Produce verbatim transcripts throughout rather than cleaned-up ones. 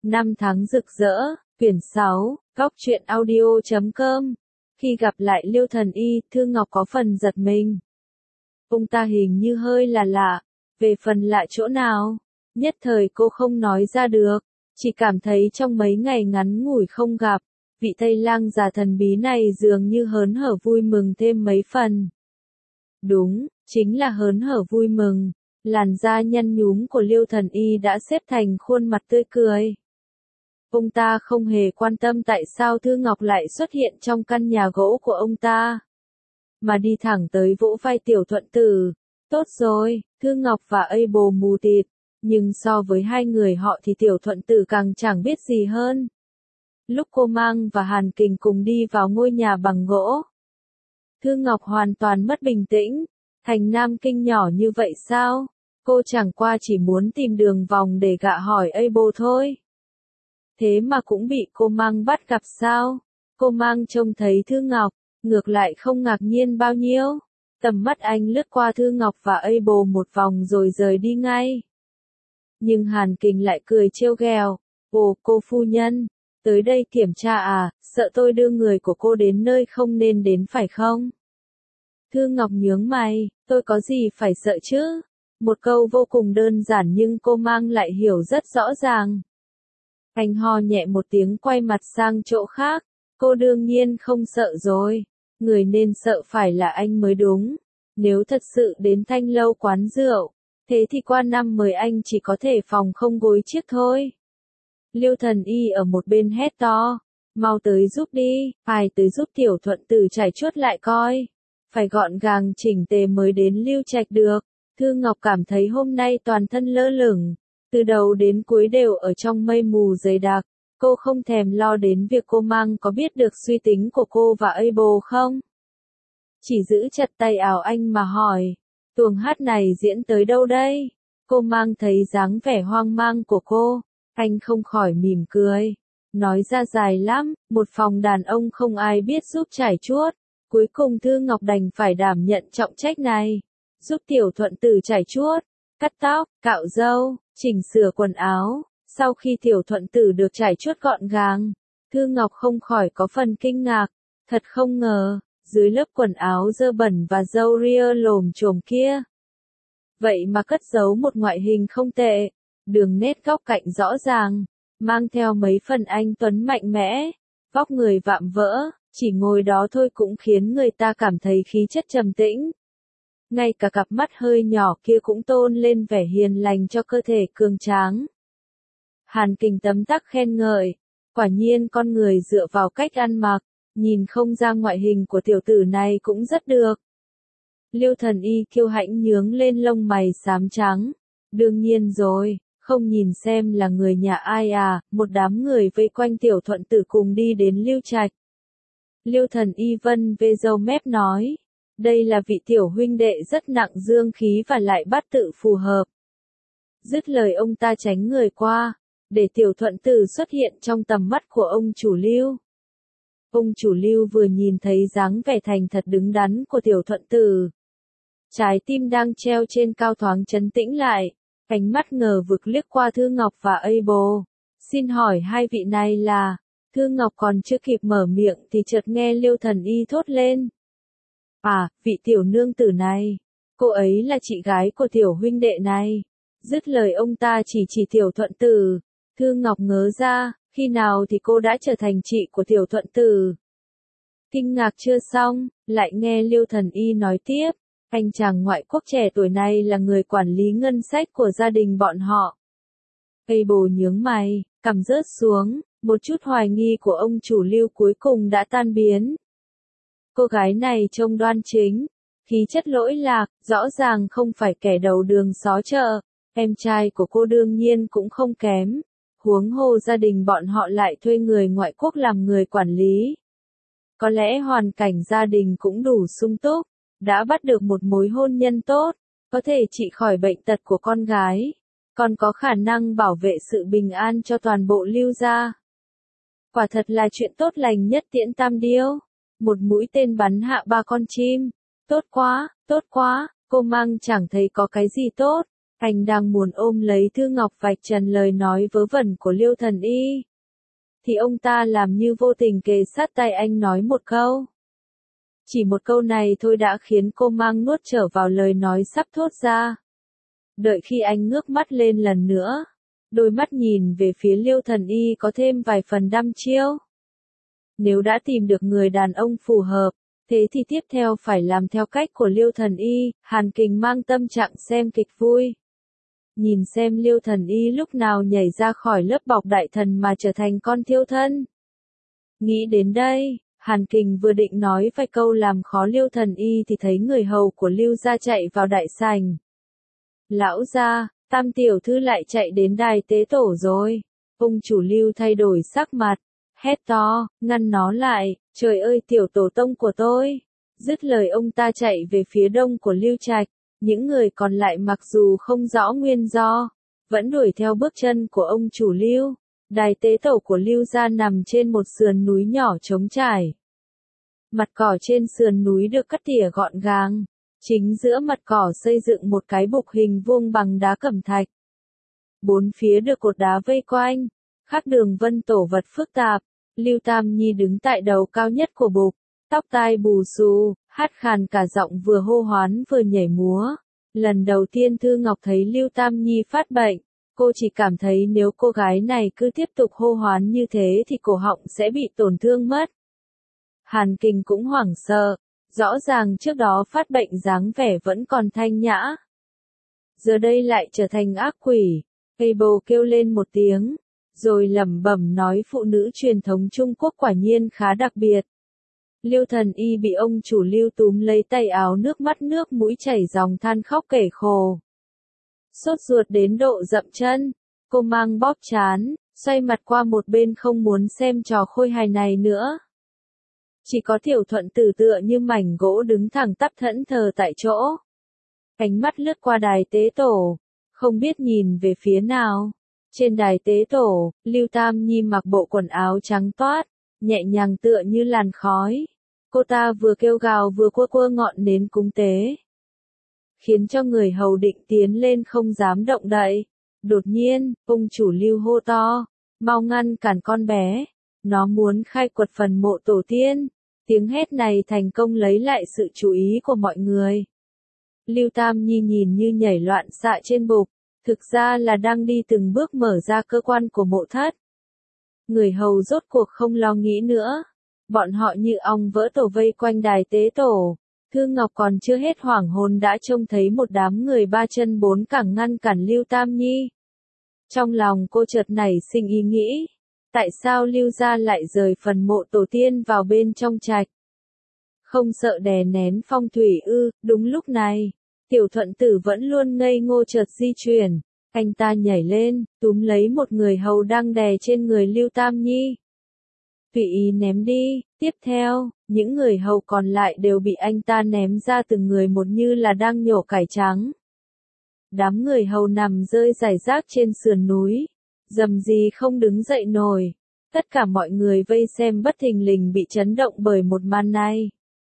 Năm tháng rực rỡ, quyển sáu, góc truyện audio chấm com. Khi gặp lại Liêu Thần Y, Thư Ngọc có phần giật mình. Ông ta hình như hơi là lạ, về phần lạ chỗ nào, nhất thời cô không nói ra được, chỉ cảm thấy trong mấy ngày ngắn ngủi không gặp, vị Tây Lang già thần bí này dường như hớn hở vui mừng thêm mấy phần. Đúng, chính là hớn hở vui mừng, làn da nhăn nhúm của Liêu Thần Y đã xếp thành khuôn mặt tươi cười. Ông ta không hề quan tâm tại sao Thư Ngọc lại xuất hiện trong căn nhà gỗ của ông ta, mà đi thẳng tới vỗ vai Tiểu Thuận Tử. Tốt rồi, Thư Ngọc và Abel mù tịt, nhưng so với hai người họ thì Tiểu Thuận Tử càng chẳng biết gì hơn. Lúc cô Mang và Hàn Kình cùng đi vào ngôi nhà bằng gỗ, Thư Ngọc hoàn toàn mất bình tĩnh. Thành Nam Kinh nhỏ như vậy sao? Cô chẳng qua chỉ muốn tìm đường vòng để gạ hỏi Abel thôi. Thế mà cũng bị cô Mang bắt gặp sao? Cô Mang trông thấy Thư Ngọc, ngược lại không ngạc nhiên bao nhiêu. Tầm mắt anh lướt qua Thư Ngọc và Abel một vòng rồi rời đi ngay. Nhưng Hàn Kình lại cười trêu ghẹo. Ồ, cô phu nhân, tới đây kiểm tra à, sợ tôi đưa người của cô đến nơi không nên đến phải không? Thư Ngọc nhướng mày, tôi có gì phải sợ chứ? Một câu vô cùng đơn giản nhưng cô Mang lại hiểu rất rõ ràng. Anh ho nhẹ một tiếng quay mặt sang chỗ khác. Cô đương nhiên không sợ rồi. Người nên sợ phải là anh mới đúng. Nếu thật sự đến Thanh Lâu quán rượu, thế thì qua năm mời anh chỉ có thể phòng không gối chiếc thôi. Liêu Thần Y ở một bên hét to. Mau tới giúp đi, ai tới giúp Tiểu Thuận Tử trải chuốt lại coi. Phải gọn gàng chỉnh tề mới đến Lưu Trạch được. Thư Ngọc cảm thấy hôm nay toàn thân lơ lửng. Từ đầu đến cuối đều ở trong mây mù dày đặc. Cô không thèm lo đến việc cô Mang có biết được suy tính của cô và Abel không. Chỉ giữ chặt tay áo anh mà hỏi. Tuồng hát này diễn tới đâu đây? Cô Mang thấy dáng vẻ hoang mang của cô. Anh không khỏi mỉm cười. Nói ra dài lắm, một phòng đàn ông không ai biết giúp trải chuốt. Cuối cùng Thư Ngọc đành phải đảm nhận trọng trách này. Giúp Tiểu Thuận Tử trải chuốt, cắt tóc, cạo râu, chỉnh sửa quần áo. Sau khi Tiểu Thuận Tử được trải chuốt gọn gàng, Thư Ngọc không khỏi có phần kinh ngạc. Thật không ngờ, dưới lớp quần áo dơ bẩn và râu ria lồm chồm kia, vậy mà cất giấu một ngoại hình không tệ. Đường nét góc cạnh rõ ràng, mang theo mấy phần anh tuấn mạnh mẽ, vóc người vạm vỡ, chỉ ngồi đó thôi cũng khiến người ta cảm thấy khí chất trầm tĩnh. Ngay cả cặp mắt hơi nhỏ kia cũng tôn lên vẻ hiền lành cho cơ thể cường tráng. Hàn Kình tấm tắc khen ngợi, quả nhiên con người dựa vào cách ăn mặc, nhìn không ra ngoại hình của tiểu tử này cũng rất được. Liêu Thần Y kiêu hãnh nhướng lên lông mày xám trắng. Đương nhiên rồi, không nhìn xem là người nhà ai à, một đám người vây quanh Tiểu Thuận Tử cùng đi đến Lưu Trạch. Liêu Thần Y vân vê râu mép nói, đây là vị tiểu huynh đệ rất nặng dương khí và lại bát tự phù hợp. Dứt lời ông ta tránh người qua, để Tiểu Thuận Tử xuất hiện trong tầm mắt của ông chủ Lưu. Ông chủ Lưu vừa nhìn thấy dáng vẻ thành thật đứng đắn của Tiểu Thuận Tử, trái tim đang treo trên cao thoáng trấn tĩnh lại, ánh mắt ngờ vực liếc qua Thư Ngọc và Abel. Xin hỏi hai vị này là... Thư Ngọc còn chưa kịp mở miệng thì chợt nghe Liêu Thần Y thốt lên. À, vị tiểu nương tử này, cô ấy là chị gái của tiểu huynh đệ này. Dứt lời ông ta chỉ chỉ Tiểu Thuận Tử. Thư Ngọc ngớ ra, khi nào thì cô đã trở thành chị của Tiểu Thuận Tử. Kinh ngạc chưa xong, lại nghe Liêu Thần Y nói tiếp, anh chàng ngoại quốc trẻ tuổi này là người quản lý ngân sách của gia đình bọn họ. Abel nhướng mày, cằm rớt xuống. Một chút hoài nghi của ông chủ Lưu cuối cùng đã tan biến. Cô gái này trông đoan chính, khí chất lỗi lạc, rõ ràng không phải kẻ đầu đường xó chợ. Em trai của cô đương nhiên cũng không kém. Huống hồ gia đình bọn họ lại thuê người ngoại quốc làm người quản lý. Có lẽ hoàn cảnh gia đình cũng đủ sung túc, đã bắt được một mối hôn nhân tốt, có thể trị khỏi bệnh tật của con gái, còn có khả năng bảo vệ sự bình an cho toàn bộ Lưu gia. Quả thật là chuyện tốt lành nhất tiễn tam điêu. Một mũi tên bắn hạ ba con chim. Tốt quá, tốt quá, cô Mang chẳng thấy có cái gì tốt. Anh đang muốn ôm lấy Thư Ngọc vạch trần lời nói vớ vẩn của Liêu Thần Y. Thì ông ta làm như vô tình kề sát tai anh nói một câu. Chỉ một câu này thôi đã khiến cô mang nuốt trở vào lời nói sắp thốt ra. Đợi khi anh ngước mắt lên lần nữa, đôi mắt nhìn về phía Liêu Thần Y có thêm vài phần đăm chiêu. Nếu đã tìm được người đàn ông phù hợp, thế thì tiếp theo phải làm theo cách của Liêu Thần Y. Hàn Kình mang tâm trạng xem kịch vui. Nhìn xem Liêu Thần Y lúc nào nhảy ra khỏi lớp bọc đại thần mà trở thành con thiêu thân. Nghĩ đến đây, Hàn Kình vừa định nói vài câu làm khó Liêu Thần Y thì thấy người hầu của Liêu gia chạy vào đại sảnh. Lão gia, Tam tiểu thư lại chạy đến đài tế tổ rồi. Ông chủ Liêu thay đổi sắc mặt, hét to, ngăn nó lại, trời ơi tiểu tổ tông của tôi. Dứt lời ông ta chạy về phía đông của Liêu Trạch, những người còn lại mặc dù không rõ nguyên do, vẫn đuổi theo bước chân của ông chủ Liêu. Đài tế tổ của Liêu gia nằm trên một sườn núi nhỏ trống trải. Mặt cỏ trên sườn núi được cắt tỉa gọn gàng. Chính giữa mặt cỏ xây dựng một cái bục hình vuông bằng đá cẩm thạch. Bốn phía được cột đá vây quanh, khắc đường vân tổ vật phức tạp. Lưu Tam Nhi đứng tại đầu cao nhất của bục, tóc tai bù xù, hát khàn cả giọng vừa hô hoán vừa nhảy múa. Lần đầu tiên Thư Ngọc thấy Lưu Tam Nhi phát bệnh, cô chỉ cảm thấy nếu cô gái này cứ tiếp tục hô hoán như thế thì cổ họng sẽ bị tổn thương mất. Hàn Kình cũng hoảng sợ. Rõ ràng trước đó phát bệnh dáng vẻ vẫn còn thanh nhã. Giờ đây lại trở thành ác quỷ. Cây bồ kêu lên một tiếng, rồi lẩm bẩm nói phụ nữ truyền thống Trung Quốc quả nhiên khá đặc biệt. Liêu Thần Y bị ông chủ Liêu túm lấy tay áo, nước mắt nước mũi chảy ròng than khóc kể khổ. Sốt ruột đến độ dậm chân, cô mang bóp trán, xoay mặt qua một bên không muốn xem trò khôi hài này nữa. Chỉ có Tiểu Thuận Tử tựa như mảnh gỗ đứng thẳng tắp thẫn thờ tại chỗ. Ánh mắt lướt qua đài tế tổ, không biết nhìn về phía nào. Trên đài tế tổ, Lưu Tam Nhi mặc bộ quần áo trắng toát, nhẹ nhàng tựa như làn khói. Cô ta vừa kêu gào vừa quơ quơ ngọn nến cúng tế, khiến cho người hầu định tiến lên không dám động đậy. Đột nhiên, ông chủ Lưu hô to, mau ngăn cản con bé, nó muốn khai quật phần mộ tổ tiên. Tiếng hét này thành công lấy lại sự chú ý của mọi người. Lưu Tam Nhi nhìn như nhảy loạn xạ trên bục, thực ra là đang đi từng bước mở ra cơ quan của mộ thất. Người hầu rốt cuộc không lo nghĩ nữa. Bọn họ như ong vỡ tổ vây quanh đài tế tổ. Thư Ngọc còn chưa hết hoảng hồn đã trông thấy một đám người ba chân bốn cẳng ngăn cản Lưu Tam Nhi. Trong lòng cô chợt nảy sinh ý nghĩ. Tại sao Lưu gia lại rời phần mộ tổ tiên vào bên trong trạch? Không sợ đè nén phong thủy ư? Đúng lúc này, Tiểu Thuận Tử vẫn luôn ngây ngô chợt di chuyển. Anh ta nhảy lên, túm lấy một người hầu đang đè trên người Lưu Tam Nhi. Tùy ý ném đi. Tiếp theo, những người hầu còn lại đều bị anh ta ném ra từng người một như là đang nhổ cải trắng. Đám người hầu nằm rơi rải rác trên sườn núi. Dầm gì không đứng dậy nổi. Tất cả mọi người vây xem bất thình lình bị chấn động bởi một màn này.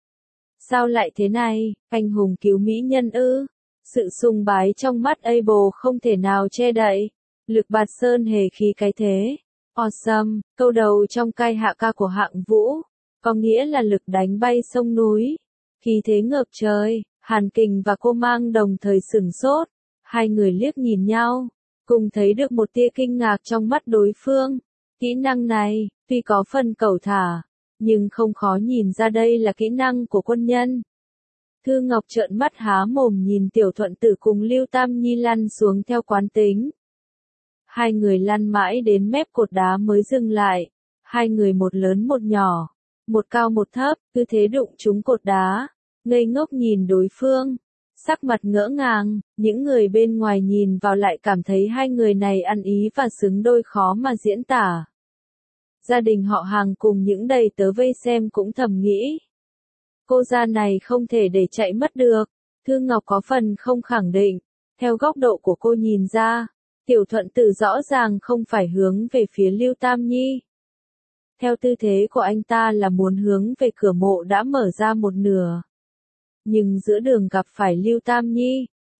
Sao lại thế này, anh hùng cứu mỹ nhân ư? Sự sùng bái trong mắt Abel không thể nào che đậy. Lực bạt sơn hề khí cái thế. Awesome, câu đầu trong cai hạ ca của Hạng Vũ, có nghĩa là lực đánh bay sông núi. Khí thế ngập trời, Hàn Kình và cô Mang đồng thời sửng sốt. Hai người liếc nhìn nhau, cùng thấy được một tia kinh ngạc trong mắt đối phương. Kỹ năng này, tuy có phần cẩu thả, nhưng không khó nhìn ra đây là kỹ năng của quân nhân. Thư Ngọc trợn mắt há mồm nhìn Tiểu Thuận Tử cùng Lưu Tam Nhi lăn xuống theo quán tính. Hai người lăn mãi đến mép cột đá mới dừng lại. Hai người một lớn một nhỏ, một cao một thấp, cứ thế đụng trúng cột đá, ngây ngốc nhìn đối phương. Sắc mặt ngỡ ngàng, những người bên ngoài nhìn vào lại cảm thấy hai người này ăn ý và xứng đôi khó mà diễn tả. Gia đình họ Hàng cùng những đầy tớ vây xem cũng thầm nghĩ. Cô gia này không thể để chạy mất được. Thư Ngọc có phần không khẳng định. Theo góc độ của cô nhìn ra, Tiểu Thuận Tử rõ ràng không phải hướng về phía Lưu Tam Nhi. Theo tư thế của anh ta là muốn hướng về cửa mộ đã mở ra một nửa. Nhưng giữa đường gặp phải Lưu Tam Nhi,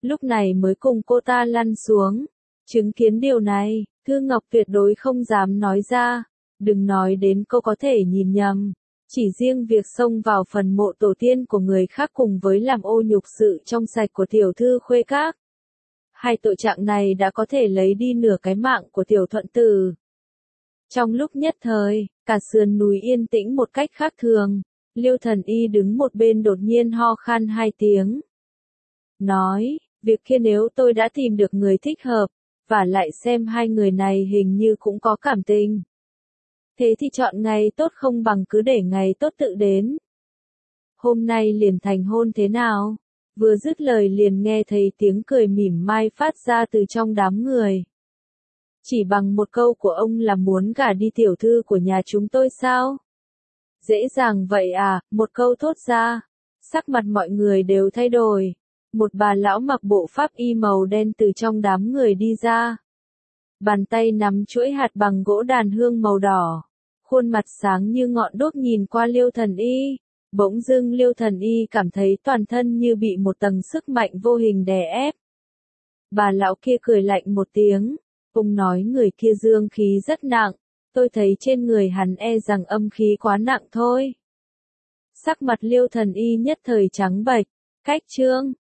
lúc này mới cùng cô ta lăn xuống. Chứng kiến điều này, Thư Ngọc tuyệt đối không dám nói ra, đừng nói đến cô có thể nhìn nhầm. Chỉ riêng việc xông vào phần mộ tổ tiên của người khác cùng với làm ô nhục sự trong sạch của tiểu thư Khuê Các. Hai tội trạng này đã có thể lấy đi nửa cái mạng của tiểu thuận tử. Trong lúc nhất thời, cả sườn núi yên tĩnh một cách khác thường, Liêu Thần Y đứng một bên đột nhiên ho khan hai tiếng. Nói, việc kia nếu tôi đã tìm được người thích hợp, và lại xem hai người này hình như cũng có cảm tình. Thế thì chọn ngày tốt không bằng cứ để ngày tốt tự đến. Hôm nay liền thành hôn thế nào? Vừa dứt lời liền nghe thấy tiếng cười mỉm mai phát ra từ trong đám người. Chỉ bằng một câu của ông là muốn gả đi tiểu thư của nhà chúng tôi sao? Dễ dàng vậy à, một câu thốt ra. Sắc mặt mọi người đều thay đổi. Một bà lão mặc bộ pháp y màu đen từ trong đám người đi ra. Bàn tay nắm chuỗi hạt bằng gỗ đàn hương màu đỏ. Khuôn mặt sáng như ngọn đuốc nhìn qua Liêu Thần Y. Bỗng dưng Liêu Thần Y cảm thấy toàn thân như bị một tầng sức mạnh vô hình đè ép. Bà lão kia cười lạnh một tiếng. Ông nói người kia dương khí rất nặng. Tôi thấy trên người hắn e rằng âm khí quá nặng thôi. Sắc mặt Liêu Thần Y nhất thời trắng bệch. Cách chương.